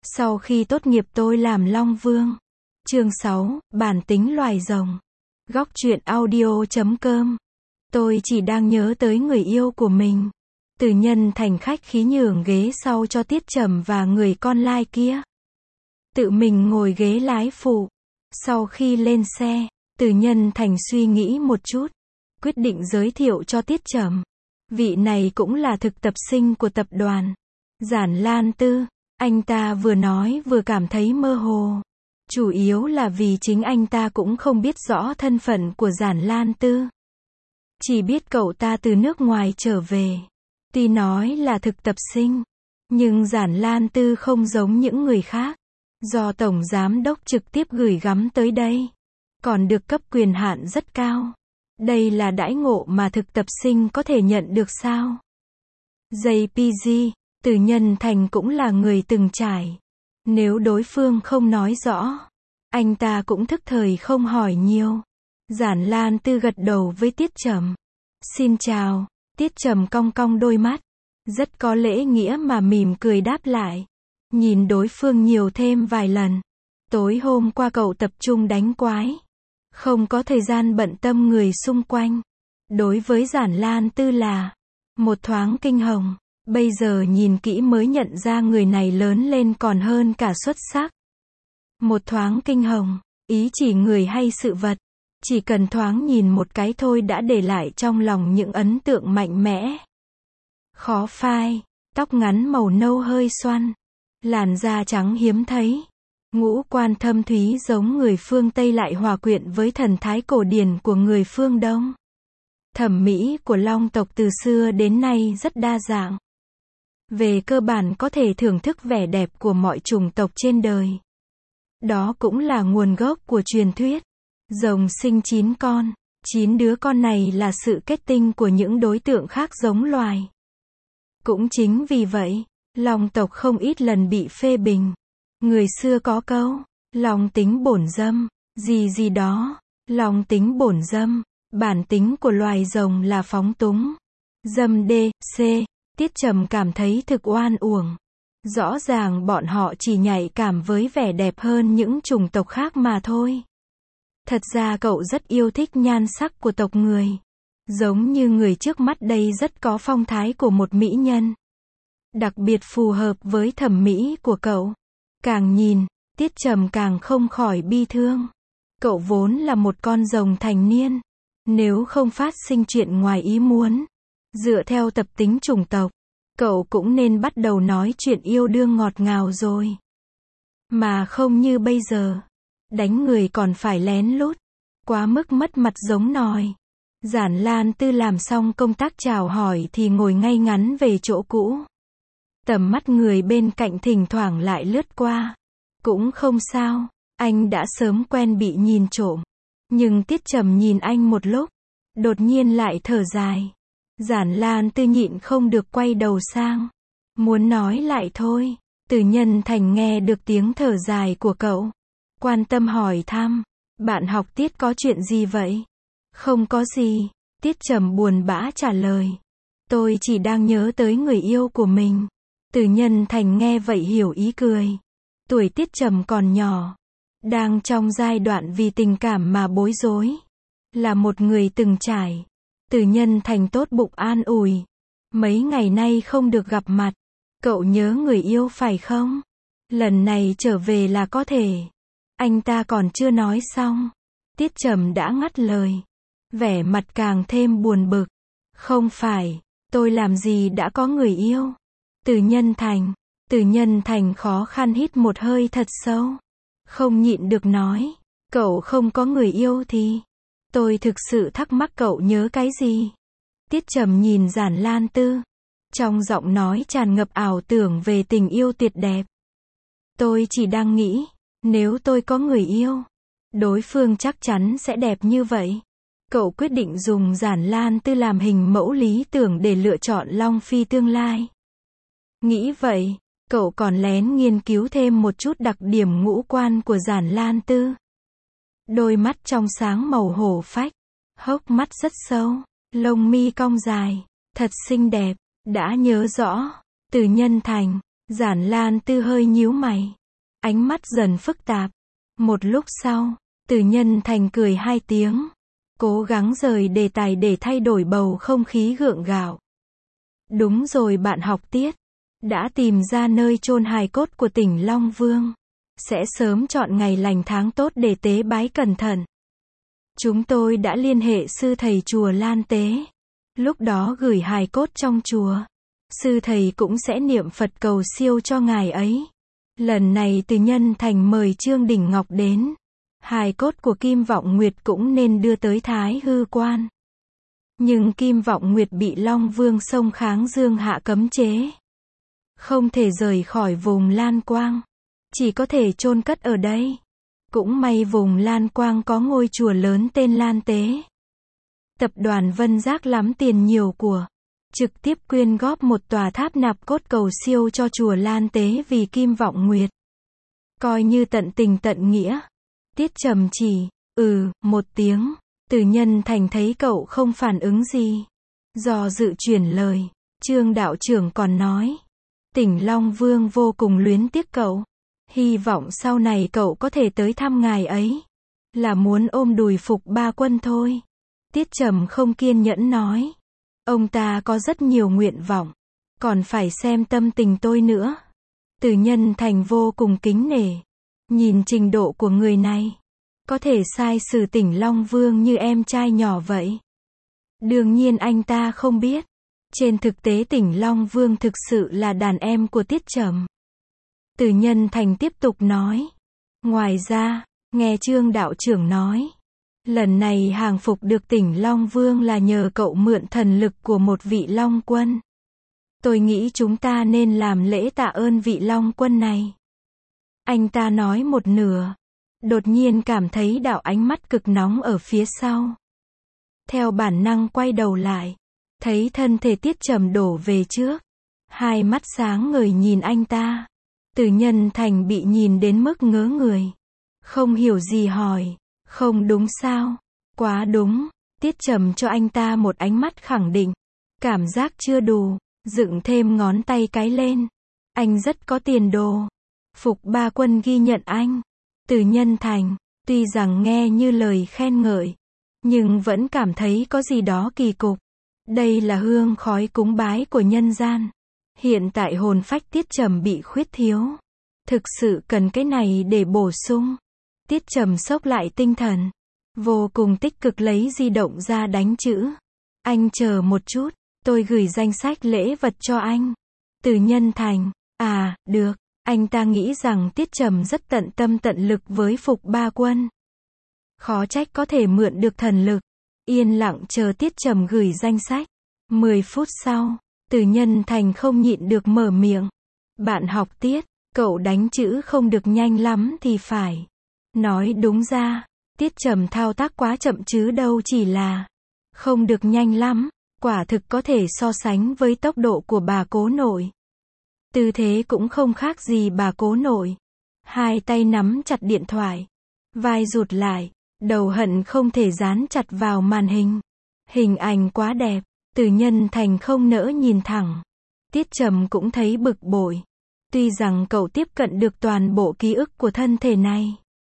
Sau khi tốt nghiệp tôi làm Long Vương. Chương 6, bản tính loài rồng. Góc truyện audio.com. Tôi chỉ đang nhớ tới người yêu của mình. Từ Nhân Thành khách khí nhường ghế sau cho Tiết Trầm và người con lai kia. Tự mình ngồi ghế lái phụ. Sau khi lên xe, Từ Nhân Thành suy nghĩ một chút, quyết định giới thiệu cho Tiết Trầm. Vị này cũng là thực tập sinh của tập đoàn Giản Lan Tư. Anh ta vừa nói vừa cảm thấy mơ hồ. Chủ yếu là vì chính anh ta cũng không biết rõ thân phận của Giản Lan Tư. Chỉ biết cậu ta từ nước ngoài trở về. Tuy nói là thực tập sinh, nhưng Giản Lan Tư không giống những người khác. Do Tổng Giám đốc trực tiếp gửi gắm tới đây. Còn được cấp quyền hạn rất cao. Đây là đãi ngộ mà thực tập sinh có thể nhận được sao? JPG, Từ Nhân Thành cũng là người từng trải. Nếu đối phương không nói rõ, anh ta cũng thức thời không hỏi nhiều. Giản Lan Tư gật đầu với Tiết Trầm. Xin chào. Tiết Trầm cong cong đôi mắt, rất có lễ nghĩa mà mỉm cười đáp lại. Nhìn đối phương nhiều thêm vài lần. Tối hôm qua cậu tập trung đánh quái, không có thời gian bận tâm người xung quanh. Đối với Giản Lan Tư là một thoáng kinh hồng. Bây giờ nhìn kỹ mới nhận ra người này lớn lên còn hơn cả xuất sắc. Một thoáng kinh hồng, ý chỉ người hay sự vật. Chỉ cần thoáng nhìn một cái thôi đã để lại trong lòng những ấn tượng mạnh mẽ. Khó phai, tóc ngắn màu nâu hơi xoăn, làn da trắng hiếm thấy. Ngũ quan thâm thúy giống người phương Tây lại hòa quyện với thần thái cổ điển của người phương Đông. Thẩm mỹ của Long tộc từ xưa đến nay rất đa dạng. Về cơ bản có thể thưởng thức vẻ đẹp của mọi chủng tộc trên đời. Đó cũng là nguồn gốc của truyền thuyết. Rồng sinh 9 con, 9 đứa con này là sự kết tinh của những đối tượng khác giống loài. Cũng chính vì vậy, Long tộc không ít lần bị phê bình. Người xưa có câu, Long tính bổn dâm, gì gì đó. Long tính bổn dâm, bản tính của loài rồng là phóng túng, dâm đê, c. Tiết Trầm cảm thấy thực oan uổng. Rõ ràng bọn họ chỉ nhạy cảm với vẻ đẹp hơn những chủng tộc khác mà thôi. Thật ra cậu rất yêu thích nhan sắc của tộc người. Giống như người trước mắt đây rất có phong thái của một mỹ nhân. Đặc biệt phù hợp với thẩm mỹ của cậu. Càng nhìn, Tiết Trầm càng không khỏi bi thương. Cậu vốn là một con rồng thành niên. Nếu không phát sinh chuyện ngoài ý muốn, dựa theo tập tính chủng tộc, cậu cũng nên bắt đầu nói chuyện yêu đương ngọt ngào rồi. Mà không như bây giờ. Đánh người còn phải lén lút. Quá mức mất mặt giống nòi. Giản Lan Tư làm xong công tác chào hỏi thì ngồi ngay ngắn về chỗ cũ. Tầm mắt người bên cạnh thỉnh thoảng lại lướt qua. Cũng không sao, anh đã sớm quen bị nhìn trộm. Nhưng Tiết Trầm nhìn anh một lúc, đột nhiên lại thở dài. Giản Lan Tư nhịn không được quay đầu sang. Muốn nói lại thôi. Từ Nhân Thành nghe được tiếng thở dài của cậu. Quan tâm hỏi thăm. Bạn học Tiết có chuyện gì vậy? Không có gì. Tiết Trầm buồn bã trả lời. Tôi chỉ đang nhớ tới người yêu của mình. Từ Nhân Thành nghe vậy hiểu ý cười. Tuổi Tiết Trầm còn nhỏ. Đang trong giai đoạn vì tình cảm mà bối rối. Là một người từng trải. Từ Nhân Thành tốt bụng an ủi. Mấy ngày nay không được gặp mặt. Cậu nhớ người yêu phải không? Lần này trở về là có thể. Anh ta còn chưa nói xong. Tiết Trầm đã ngắt lời. Vẻ mặt càng thêm buồn bực. Không phải, tôi làm gì đã có người yêu. Từ Nhân Thành khó khăn hít một hơi thật sâu. Không nhịn được nói. Cậu không có người yêu thì. Tôi thực sự thắc mắc cậu nhớ cái gì. Tiết Trầm nhìn Giản Lan Tư. Trong giọng nói tràn ngập ảo tưởng về tình yêu tuyệt đẹp. Tôi chỉ đang nghĩ. Nếu tôi có người yêu, đối phương chắc chắn sẽ đẹp như vậy. Cậu quyết định dùng Giản Lan Tư làm hình mẫu lý tưởng để lựa chọn Long Phi tương lai. Nghĩ vậy, cậu còn lén nghiên cứu thêm một chút đặc điểm ngũ quan của Giản Lan Tư. Đôi mắt trong sáng màu hổ phách, hốc mắt rất sâu, lông mi cong dài, thật xinh đẹp. Đã nhớ rõ. Từ Nhân Thành, Giản Lan Tư hơi nhíu mày. Ánh mắt dần phức tạp. Một lúc sau, Từ Nhân Thành cười hai tiếng. Cố gắng rời đề tài để thay đổi bầu không khí gượng gạo. Đúng rồi bạn học Tiết. Đã tìm ra nơi chôn hài cốt của tỉnh Long Vương. Sẽ sớm chọn ngày lành tháng tốt để tế bái cẩn thận. Chúng tôi đã liên hệ sư thầy chùa Lan Tế. Lúc đó gửi hài cốt trong chùa. Sư thầy cũng sẽ niệm Phật cầu siêu cho ngài ấy. Lần này Từ Nhân Thành mời Trương Đình Ngọc đến. Hài cốt của Kim Vọng Nguyệt cũng nên đưa tới Thái Hư Quan. Nhưng Kim Vọng Nguyệt bị Long Vương Sông Kháng Dương hạ cấm chế. Không thể rời khỏi vùng Lan Quang. Chỉ có thể chôn cất ở đây. Cũng may vùng Lan Quang có ngôi chùa lớn tên Lan Tế. Tập đoàn Vân Giác lắm tiền nhiều của. Trực tiếp quyên góp một tòa tháp nạp cốt cầu siêu cho chùa Lan Tế vì Kim Vọng Nguyệt. Coi như tận tình tận nghĩa. Tiết Trầm chỉ, một tiếng. Từ Nhân Thành thấy cậu không phản ứng gì. Do dự chuyển lời. Trương đạo trưởng còn nói. Tỉnh Long Vương vô cùng luyến tiếc cậu. Hy vọng sau này cậu có thể tới thăm ngài ấy. Là muốn ôm đùi Phục Ba Quân thôi. Tiết Trầm không kiên nhẫn nói. Ông ta có rất nhiều nguyện vọng. Còn phải xem tâm tình tôi nữa. Từ Nhân Thành vô cùng kính nể. Nhìn trình độ của người này. Có thể sai xử tỉnh Long Vương như em trai nhỏ vậy. Đương nhiên anh ta không biết. Trên thực tế tỉnh Long Vương thực sự là đàn em của Tiết Trầm. Từ Nhân Thành tiếp tục nói. Ngoài ra, nghe Trương đạo trưởng nói. Lần này hàng phục được tỉnh Long Vương là nhờ cậu mượn thần lực của một vị Long Quân. Tôi nghĩ chúng ta nên làm lễ tạ ơn vị Long Quân này. Anh ta nói một nửa. Đột nhiên cảm thấy đạo ánh mắt cực nóng ở phía sau. Theo bản năng quay đầu lại. Thấy thân thể Tiết Trầm đổ về trước. Hai mắt sáng ngời nhìn anh ta. Từ Nhân Thành bị nhìn đến mức ngớ người. Không hiểu gì hỏi. Không đúng sao? Quá đúng. Tiết Trầm cho anh ta một ánh mắt khẳng định. Cảm giác chưa đủ. Dựng thêm ngón tay cái lên. Anh rất có tiền đồ. Phục Ba Quân ghi nhận anh. Từ Nhân Thành, tuy rằng nghe như lời khen ngợi. Nhưng vẫn cảm thấy có gì đó kỳ cục. Đây là hương khói cúng bái của nhân gian. Hiện tại hồn phách Tiết Trầm bị khuyết thiếu. Thực sự cần cái này để bổ sung. Tiết Trầm xốc lại tinh thần. Vô cùng tích cực lấy di động ra đánh chữ. Anh chờ một chút, tôi gửi danh sách lễ vật cho anh. Từ Nhân Thành, được. Anh ta nghĩ rằng Tiết Trầm rất tận tâm tận lực với Phục Ba Quân. Khó trách có thể mượn được thần lực. Yên lặng chờ Tiết Trầm gửi danh sách. 10 phút sau, Từ Nhân Thành không nhịn được mở miệng. Bạn học Tiết, cậu đánh chữ không được nhanh lắm thì phải. Nói đúng ra, Tiết Trầm thao tác quá chậm chứ đâu chỉ là không được nhanh lắm, quả thực có thể so sánh với tốc độ của bà cố nội. Tư thế cũng không khác gì bà cố nội. Hai tay nắm chặt điện thoại, vai rụt lại, đầu hận không thể dán chặt vào màn hình. Hình ảnh quá đẹp, Từ Nhân Thành không nỡ nhìn thẳng. Tiết Trầm cũng thấy bực bội. Tuy rằng cậu tiếp cận được toàn bộ ký ức của thân thể này.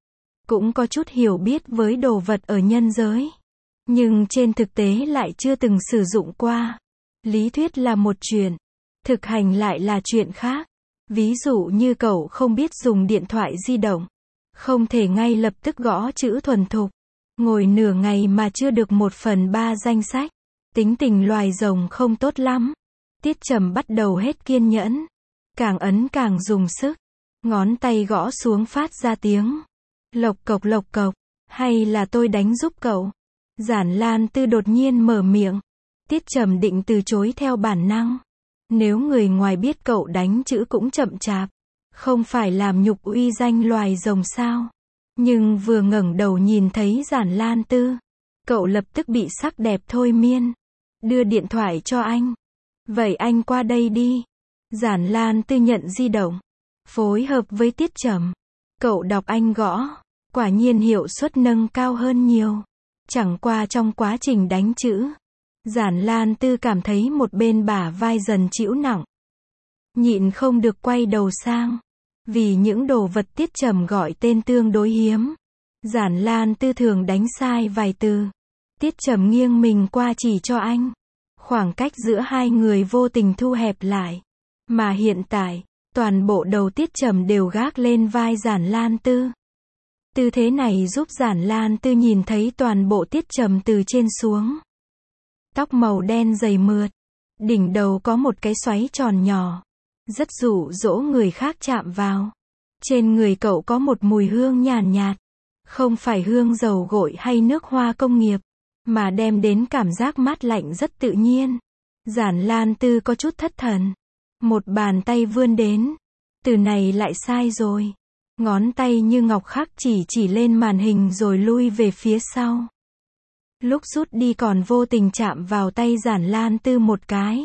Cũng có chút hiểu biết với đồ vật ở nhân giới. Nhưng trên thực tế lại chưa từng sử dụng qua. Lý thuyết là một chuyện. Thực hành lại là chuyện khác. Ví dụ như cậu không biết dùng điện thoại di động. Không thể ngay lập tức gõ chữ thuần thục. Ngồi nửa ngày mà chưa được 1/3 danh sách. Tính tình loài rồng không tốt lắm. Tiết Trầm bắt đầu hết kiên nhẫn. Càng ấn càng dùng sức. Ngón tay gõ xuống phát ra tiếng. Lộc cộc, hay là tôi đánh giúp cậu? Giản Lan Tư đột nhiên mở miệng. Tiết Trầm định từ chối theo bản năng. Nếu người ngoài biết cậu đánh chữ cũng chậm chạp. Không phải làm nhục uy danh loài rồng sao? Nhưng vừa ngẩng đầu nhìn thấy Giản Lan Tư. Cậu lập tức bị sắc đẹp thôi miên. Đưa điện thoại cho anh. Vậy anh qua đây đi. Giản Lan Tư nhận di động. Phối hợp với Tiết Trầm. Cậu đọc anh gõ. Quả nhiên hiệu suất nâng cao hơn nhiều. Chẳng qua trong quá trình đánh chữ. Giản Lan Tư cảm thấy một bên bả vai dần chịu nặng. nhịn không được quay đầu sang. Vì những đồ vật Tiết Trầm gọi tên tương đối hiếm. Giản Lan Tư thường đánh sai vài từ. Tiết Trầm nghiêng mình qua chỉ cho anh. Khoảng cách giữa hai người vô tình thu hẹp lại. Mà hiện tại, toàn bộ đầu Tiết Trầm đều gác lên vai Giản Lan Tư. Tư thế này giúp Giản Lan Tư nhìn thấy toàn bộ Tiết Trầm từ trên xuống. Tóc màu đen dày mượt. Đỉnh đầu có một cái xoáy tròn nhỏ. Rất dụ dỗ người khác chạm vào. Trên người cậu có một mùi hương nhàn nhạt. Không phải hương dầu gội hay nước hoa công nghiệp. Mà đem đến cảm giác mát lạnh rất tự nhiên. Giản Lan Tư có chút thất thần. Một bàn tay vươn đến. Từ này lại sai rồi. Ngón tay như ngọc khắc chỉ lên màn hình rồi lui về phía sau. Lúc rút đi còn vô tình chạm vào tay Giản Lan Tư một cái.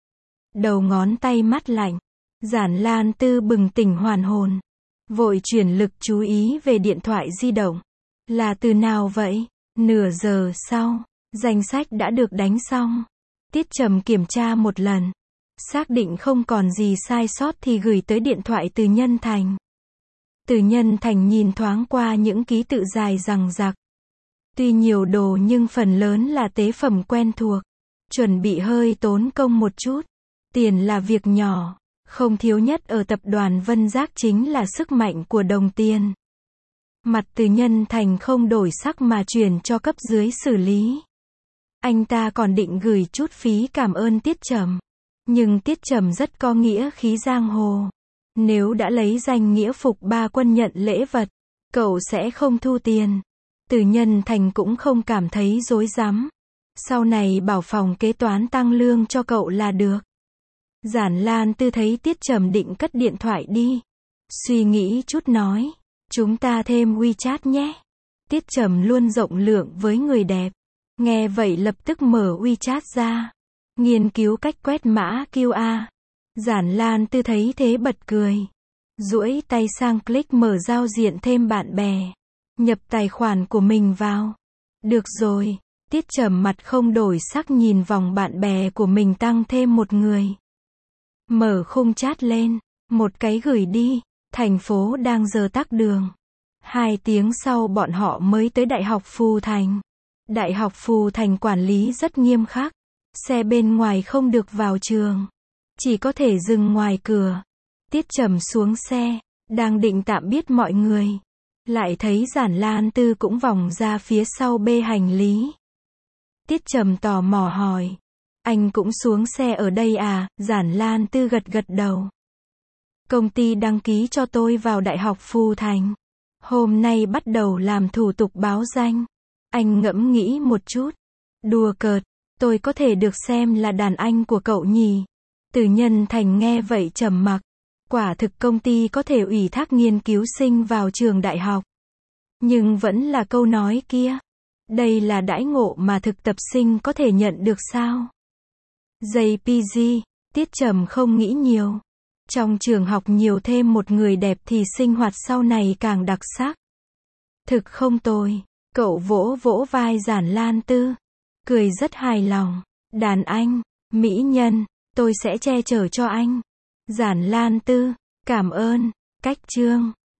Đầu ngón tay mát lạnh. Giản Lan Tư bừng tỉnh hoàn hồn. Vội chuyển lực chú ý về điện thoại di động. Là từ nào vậy? Nửa giờ sau, danh sách đã được đánh xong. Tiết Trầm kiểm tra một lần. Xác định không còn gì sai sót thì gửi tới điện thoại Từ Nhân Thành. Từ Nhân Thành nhìn thoáng qua những ký tự dài dằng dặc. Tuy nhiều đồ nhưng phần lớn là tế phẩm quen thuộc. Chuẩn bị hơi tốn công một chút. Tiền là việc nhỏ. Không thiếu nhất ở tập đoàn Vân Giác chính là sức mạnh của đồng tiền. Mặt Từ Nhân Thành không đổi sắc mà chuyển cho cấp dưới xử lý. Anh ta còn định gửi chút phí cảm ơn Tiết Trầm. Nhưng Tiết Trầm rất có nghĩa khí giang hồ. Nếu đã lấy danh nghĩa phục ba quân nhận lễ vật, cậu sẽ không thu tiền. Từ Nhân Thành cũng không cảm thấy rối rắm. Sau này bảo phòng kế toán tăng lương cho cậu là được. Giản Lan Tư thấy Tiết Trầm định cất điện thoại đi. Suy nghĩ chút nói. Chúng ta thêm WeChat nhé. Tiết Trầm luôn rộng lượng với người đẹp. Nghe vậy lập tức mở WeChat ra. Nghiên cứu cách quét mã QR. Giản Lan Tư thấy thế bật cười. Duỗi tay sang click mở giao diện thêm bạn bè. Nhập tài khoản của mình vào. Được rồi. Tiết Trầm mặt không đổi sắc nhìn vòng bạn bè của mình tăng thêm một người. Mở khung chat lên. Một cái gửi đi. Thành phố đang giờ tắc đường. 2 tiếng sau bọn họ mới tới Đại học Phù Thành. Đại học Phù Thành quản lý rất nghiêm khắc. Xe bên ngoài không được vào trường. Chỉ có thể dừng ngoài cửa. Tiết Trầm xuống xe. Đang định tạm biệt mọi người. Lại thấy Giản Lan Tư cũng vòng ra phía sau bê hành lý. Tiết Trầm tò mò hỏi. Anh cũng xuống xe ở đây à? Giản Lan Tư gật gật đầu. Công ty đăng ký cho tôi vào Đại học Phù Thành. Hôm nay bắt đầu làm thủ tục báo danh. Anh ngẫm nghĩ một chút. Đùa cợt, tôi có thể được xem là đàn anh của cậu nhỉ? Từ Nhân Thành nghe vậy trầm mặc. Quả thực công ty có thể ủy thác nghiên cứu sinh vào trường đại học. Nhưng vẫn là câu nói kia. Đây là đãi ngộ mà thực tập sinh có thể nhận được sao? JPG, Tiết Trầm không nghĩ nhiều. Trong trường học nhiều thêm một người đẹp thì sinh hoạt sau này càng đặc sắc. Thực không tồi. Cậu vỗ vỗ vai Giản Lan Tư. Cười rất hài lòng. Đàn anh, mỹ nhân, tôi sẽ che chở cho anh. Giản Lan Tư, cảm ơn. Cách chương